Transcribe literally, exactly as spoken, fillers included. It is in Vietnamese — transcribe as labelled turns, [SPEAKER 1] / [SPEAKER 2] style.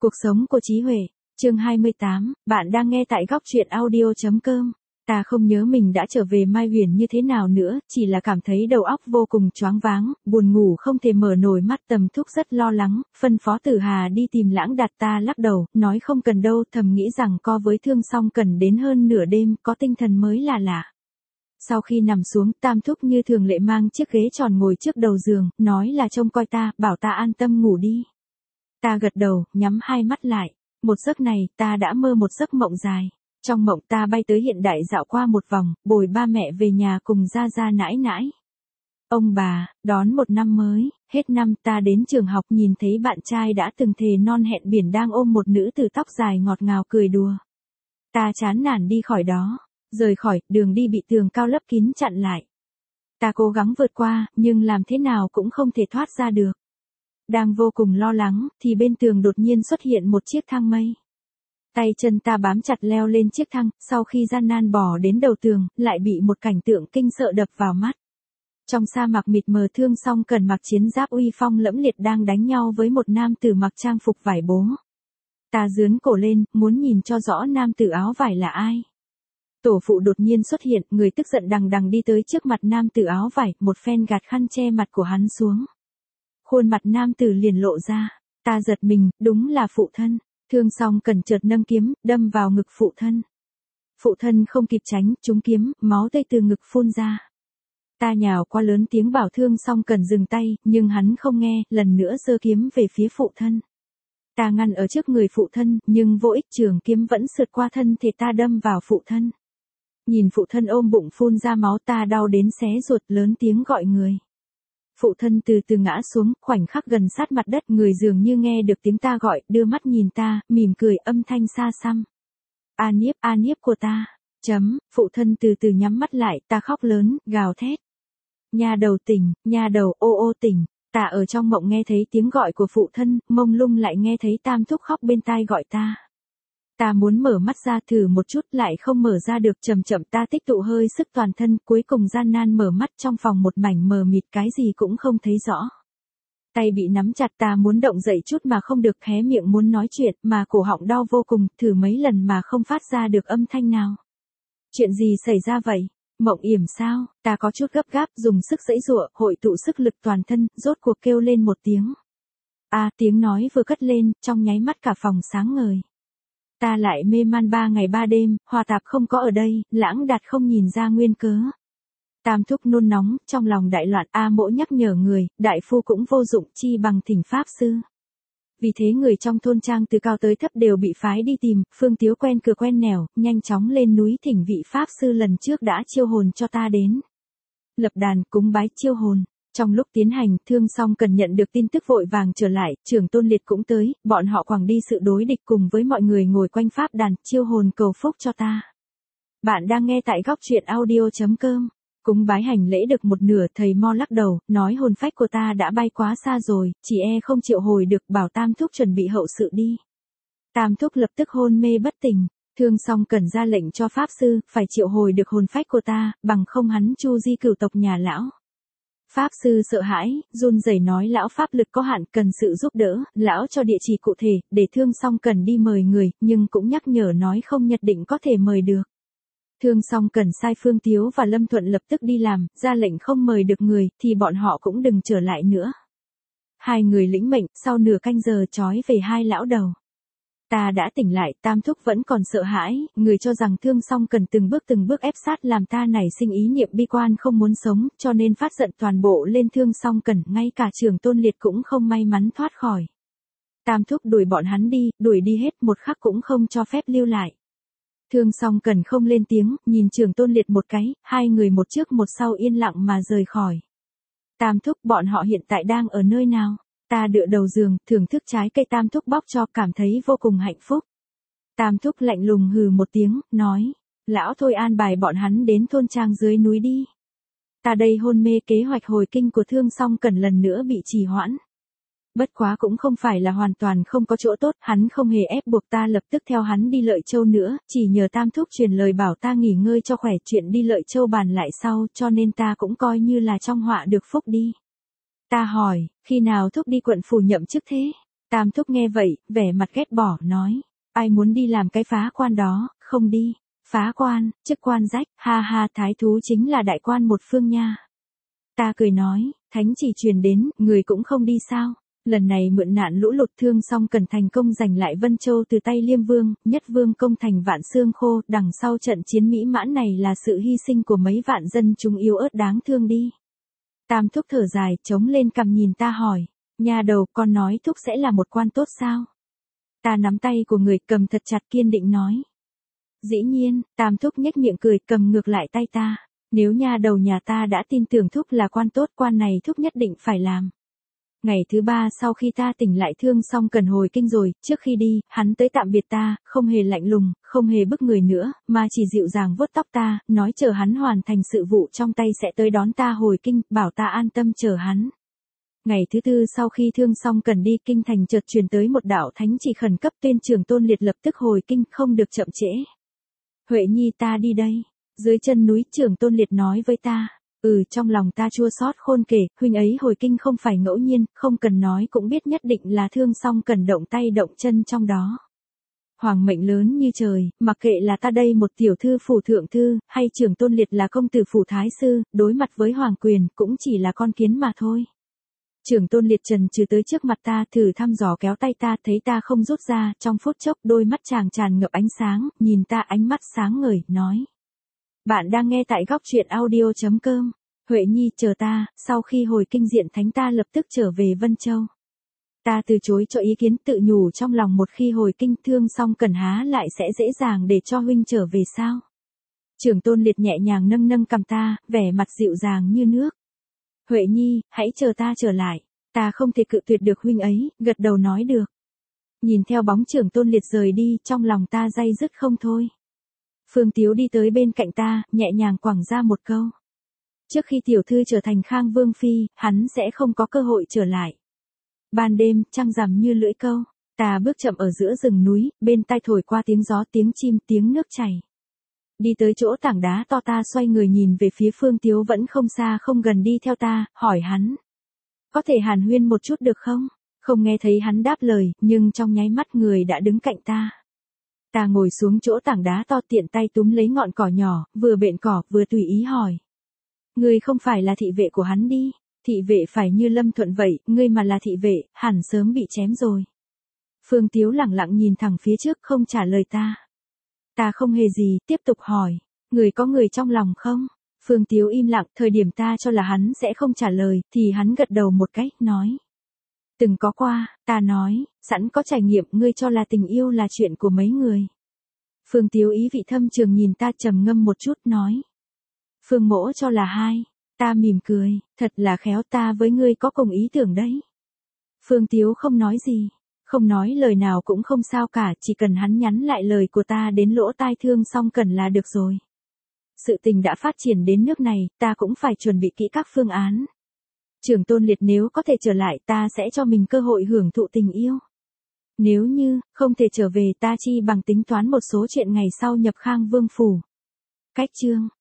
[SPEAKER 1] Cuộc sống của Chí Huệ, chương hai mươi tám, bạn đang nghe tại góc truyện audio chấm com. Ta không nhớ mình đã trở về Mai Huyền như thế nào nữa, chỉ là cảm thấy đầu óc vô cùng choáng váng, buồn ngủ không thể mở nổi mắt. Tầm Thúc rất lo lắng, phân phó Tử Hà đi tìm Lãng Đạt. Ta lắc đầu, nói không cần đâu, thầm nghĩ rằng co với Thương Song cần đến hơn nửa đêm, có tinh thần mới là lạ. Sau khi nằm xuống, Tam Thúc như thường lệ mang chiếc ghế tròn ngồi trước đầu giường, nói là trông coi ta, bảo ta an tâm ngủ đi. Ta gật đầu, nhắm hai mắt lại. Một giấc này, ta đã mơ một giấc mộng dài. Trong mộng ta bay tới hiện đại dạo qua một vòng, bồi ba mẹ về nhà cùng gia gia nãi nãi. Ông bà, đón một năm mới, hết năm ta đến trường học nhìn thấy bạn trai đã từng thề non hẹn biển đang ôm một nữ tử tóc dài ngọt ngào cười đùa. Ta chán nản đi khỏi đó, rời khỏi, đường đi bị tường cao lấp kín chặn lại. Ta cố gắng vượt qua, nhưng làm thế nào cũng không thể thoát ra được. Đang vô cùng lo lắng, thì bên tường đột nhiên xuất hiện một chiếc thang mây. Tay chân ta bám chặt leo lên chiếc thang, sau khi gian nan bò đến đầu tường, lại bị một cảnh tượng kinh sợ đập vào mắt. Trong sa mạc mịt mờ, Thương Song Cần mặc chiến giáp uy phong lẫm liệt đang đánh nhau với một nam tử mặc trang phục vải bố. Ta giương cổ lên, muốn nhìn cho rõ nam tử áo vải là ai. Tổ phụ đột nhiên xuất hiện, người tức giận đằng đằng đi tới trước mặt nam tử áo vải, một phen gạt khăn che mặt của hắn xuống. Khuôn mặt nam tử liền lộ ra, ta giật mình, đúng là phụ thân. Thương Song Cần chợt nâng kiếm, đâm vào ngực phụ thân. Phụ thân không kịp tránh, trúng kiếm, máu tươi từ ngực phun ra. Ta nhào qua lớn tiếng bảo Thương Song Cần dừng tay, nhưng hắn không nghe, lần nữa giơ kiếm về phía phụ thân. Ta ngăn ở trước người phụ thân, nhưng vô ích, trường kiếm vẫn sượt qua thân thể ta đâm vào phụ thân. Nhìn phụ thân ôm bụng phun ra máu, ta đau đến xé ruột, lớn tiếng gọi người. Phụ thân từ từ ngã xuống, khoảnh khắc gần sát mặt đất, người dường như nghe được tiếng ta gọi, đưa mắt nhìn ta, mỉm cười, âm thanh xa xăm. A Niếp, A Niếp của ta. Chấm, phụ thân từ từ nhắm mắt lại, ta khóc lớn, gào thét. Nha đầu tỉnh, nha đầu, ô ô tỉnh. Ta ở trong mộng nghe thấy tiếng gọi của phụ thân, mông lung lại nghe thấy Tam Thúc khóc bên tai gọi ta. Ta muốn mở mắt ra thử một chút, lại không mở ra được. Chậm chậm ta tích tụ hơi sức toàn thân, cuối cùng gian nan mở mắt, trong phòng một mảnh mờ mịt, cái gì cũng không thấy rõ. Tay bị nắm chặt, ta muốn động dậy chút mà không được, hé miệng muốn nói chuyện, mà cổ họng đau vô cùng, thử mấy lần mà không phát ra được âm thanh nào. Chuyện gì xảy ra vậy? Mộng yểm sao? Ta có chút gấp gáp, dùng sức giãy giụa, hội tụ sức lực toàn thân, rốt cuộc kêu lên một tiếng. A, à, tiếng nói vừa cất lên, trong nháy mắt cả phòng sáng ngời. Ta lại mê man ba ngày ba đêm, Hòa Tạp không có ở đây, Lãng Đạt không nhìn ra nguyên cớ. Tam Thúc nôn nóng, trong lòng đại loạn. A Mỗ nhắc nhở người, đại phu cũng vô dụng, chi bằng thỉnh pháp sư. Vì thế người trong thôn trang từ cao tới thấp đều bị phái đi tìm. Phương Tiếu quen cửa quen nẻo, nhanh chóng lên núi thỉnh vị pháp sư lần trước đã chiêu hồn cho ta đến. Lập đàn, cúng bái chiêu hồn. Trong lúc tiến hành, Thương Song Cần nhận được tin tức vội vàng trở lại, Trưởng Tôn Liệt cũng tới, bọn họ quẳng đi sự đối địch cùng với mọi người ngồi quanh pháp đàn, chiêu hồn cầu phúc cho ta. Bạn đang nghe tại góc truyện audio chấm com. Cúng bái hành lễ được một nửa, thầy Mo lắc đầu, nói hồn phách của ta đã bay quá xa rồi, chỉ e không chịu hồi được, bảo Tam Thúc chuẩn bị hậu sự đi. Tam Thúc lập tức hôn mê bất tỉnh. Thương Song Cần ra lệnh cho pháp sư, phải triệu hồi được hồn phách của ta, bằng không hắn chu di cửu tộc nhà lão. Pháp sư sợ hãi, run rẩy nói lão pháp lực có hạn, cần sự giúp đỡ. Lão cho địa chỉ cụ thể, để Thương Song Cần đi mời người, nhưng cũng nhắc nhở nói không nhất định có thể mời được. Thương Song Cần sai Phương Tiếu và Lâm Thuận lập tức đi làm, ra lệnh không mời được người, thì bọn họ cũng đừng trở lại nữa. Hai người lĩnh mệnh, sau nửa canh giờ trói về hai lão đầu. Ta đã tỉnh lại, Tam Thúc vẫn còn sợ hãi, người cho rằng Thương Song Cần từng bước từng bước ép sát làm ta nảy sinh ý niệm bi quan không muốn sống, cho nên phát giận toàn bộ lên Thương Song Cần, ngay cả Trưởng Tôn Liệt cũng không may mắn thoát khỏi. Tam Thúc đuổi bọn hắn đi, đuổi đi hết, một khắc cũng không cho phép lưu lại. Thương Song Cần không lên tiếng, nhìn Trưởng Tôn Liệt một cái, hai người một trước một sau yên lặng mà rời khỏi. Tam Thúc, bọn họ hiện tại đang ở nơi nào? Ta dựa đầu giường, thưởng thức trái cây Tam Thúc bóc cho, cảm thấy vô cùng hạnh phúc. Tam Thúc lạnh lùng hừ một tiếng, nói, lão thôi an bài bọn hắn đến thôn trang dưới núi đi. Ta đây hôn mê, kế hoạch hồi kinh của Thương Song Cần lần nữa bị trì hoãn. Bất quá cũng không phải là hoàn toàn không có chỗ tốt, hắn không hề ép buộc ta lập tức theo hắn đi Lợi Châu nữa, chỉ nhờ Tam Thúc truyền lời bảo ta nghỉ ngơi cho khỏe, chuyện đi Lợi Châu bàn lại sau, cho nên ta cũng coi như là trong họa được phúc đi. Ta hỏi, khi nào Thúc đi quận phủ nhậm chức thế? Tam thúc nghe vậy, vẻ mặt ghét bỏ, nói. Ai muốn đi làm cái phá quan đó, không đi. Phá quan, chức quan rách, ha ha, thái thú chính là đại quan một phương nha. Ta cười nói, thánh chỉ truyền đến, người cũng không đi sao. Lần này mượn nạn lũ lụt Thương Song cần thành công giành lại Vân Châu từ tay Liêm Vương, Nhất Vương công thành vạn xương khô, đằng sau trận chiến mỹ mãn này là sự hy sinh của mấy vạn dân chúng yếu ớt đáng thương đi. Tam thúc thở dài, chống lên cằm nhìn ta hỏi, nhà đầu, con nói thúc sẽ là một quan tốt sao? Ta nắm tay của người, cầm thật chặt, kiên định nói. Dĩ nhiên. Tam thúc nhếch miệng cười, cầm ngược lại tay ta. Nếu nhà đầu nhà ta đã tin tưởng thúc là quan tốt, quan này thúc nhất định phải làm. Ngày thứ ba sau khi ta tỉnh lại, Thương Song cần hồi kinh rồi, trước khi đi, hắn tới tạm biệt ta, không hề lạnh lùng, không hề bức người nữa, mà chỉ dịu dàng vuốt tóc ta, nói chờ hắn hoàn thành sự vụ trong tay sẽ tới đón ta hồi kinh, bảo ta an tâm chờ hắn. Ngày thứ tư sau khi Thương Song cần đi, kinh thành chợt truyền tới một đạo thánh chỉ khẩn cấp, tuyên Trường Tôn Liệt lập tức hồi kinh, không được chậm trễ. Huệ Nhi, ta đi đây. Dưới chân núi, Trường Tôn Liệt nói với ta. Ừ, trong lòng ta chua xót khôn kể, huynh ấy hồi kinh không phải ngẫu nhiên, không cần nói cũng biết nhất định là Thương Song cần động tay động chân trong đó. Hoàng mệnh lớn như trời, mặc kệ là ta đây một tiểu thư phủ thượng thư, hay Trường Tôn Liệt là công tử phủ thái sư, đối mặt với hoàng quyền, cũng chỉ là con kiến mà thôi. Trường Tôn Liệt trần trừ tới trước mặt ta, thử thăm dò kéo tay ta, thấy ta không rút ra, trong phút chốc đôi mắt chàng tràn ngập ánh sáng, nhìn ta ánh mắt sáng ngời, nói. Bạn đang nghe tại góc truyện audio chấm com. Huệ Nhi, chờ ta, sau khi hồi kinh diện thánh ta lập tức trở về Vân Châu. Ta từ chối cho ý kiến, tự nhủ trong lòng một khi hồi kinh Thương Song cần há lại sẽ dễ dàng để cho huynh trở về sao. Trường Tôn Liệt nhẹ nhàng nâng nâng cằm ta, vẻ mặt dịu dàng như nước. Huệ Nhi, hãy chờ ta trở lại. Ta không thể cự tuyệt được huynh ấy, gật đầu nói được. Nhìn theo bóng Trường Tôn Liệt rời đi, trong lòng ta day dứt không thôi. Phương Tiếu đi tới bên cạnh ta, nhẹ nhàng quẳng ra một câu. Trước khi tiểu thư trở thành Khang Vương Phi, hắn sẽ không có cơ hội trở lại. Ban đêm, trăng rằm như lưỡi câu, ta bước chậm ở giữa rừng núi, bên tai thổi qua tiếng gió, tiếng chim, tiếng nước chảy. Đi tới chỗ tảng đá to, ta xoay người nhìn về phía Phương Tiếu vẫn không xa không gần đi theo ta, hỏi hắn. Có thể hàn huyên một chút được không? Không nghe thấy hắn đáp lời, nhưng trong nháy mắt người đã đứng cạnh ta. Ta ngồi xuống chỗ tảng đá to, tiện tay túm lấy ngọn cỏ nhỏ, vừa bện cỏ, vừa tùy ý hỏi. Ngươi không phải là thị vệ của hắn đi, thị vệ phải như Lâm Thuận vậy, ngươi mà là thị vệ, hẳn sớm bị chém rồi. Phương Tiếu lẳng lặng nhìn thẳng phía trước không trả lời ta. Ta không hề gì, tiếp tục hỏi, người có người trong lòng không? Phương Tiếu im lặng, thời điểm ta cho là hắn sẽ không trả lời, thì hắn gật đầu một cái, nói. Từng có qua, ta nói, sẵn có trải nghiệm, ngươi cho là tình yêu là chuyện của mấy người. Phương Tiếu ý vị thâm trường nhìn ta trầm ngâm một chút, nói. Phương mỗ cho là hai. Ta mỉm cười, thật là khéo, ta với ngươi có cùng ý tưởng đấy. Phương Tiếu không nói gì, không nói lời nào cũng không sao cả, chỉ cần hắn nhắn lại lời của ta đến lỗ tai Thương Song cần là được rồi. Sự tình đã phát triển đến nước này, ta cũng phải chuẩn bị kỹ các phương án. Trường Tôn Liệt nếu có thể trở lại, ta sẽ cho mình cơ hội hưởng thụ tình yêu. Nếu như, không thể trở về, ta chi bằng tính toán một số chuyện ngày sau nhập Khang Vương phủ. Cách chương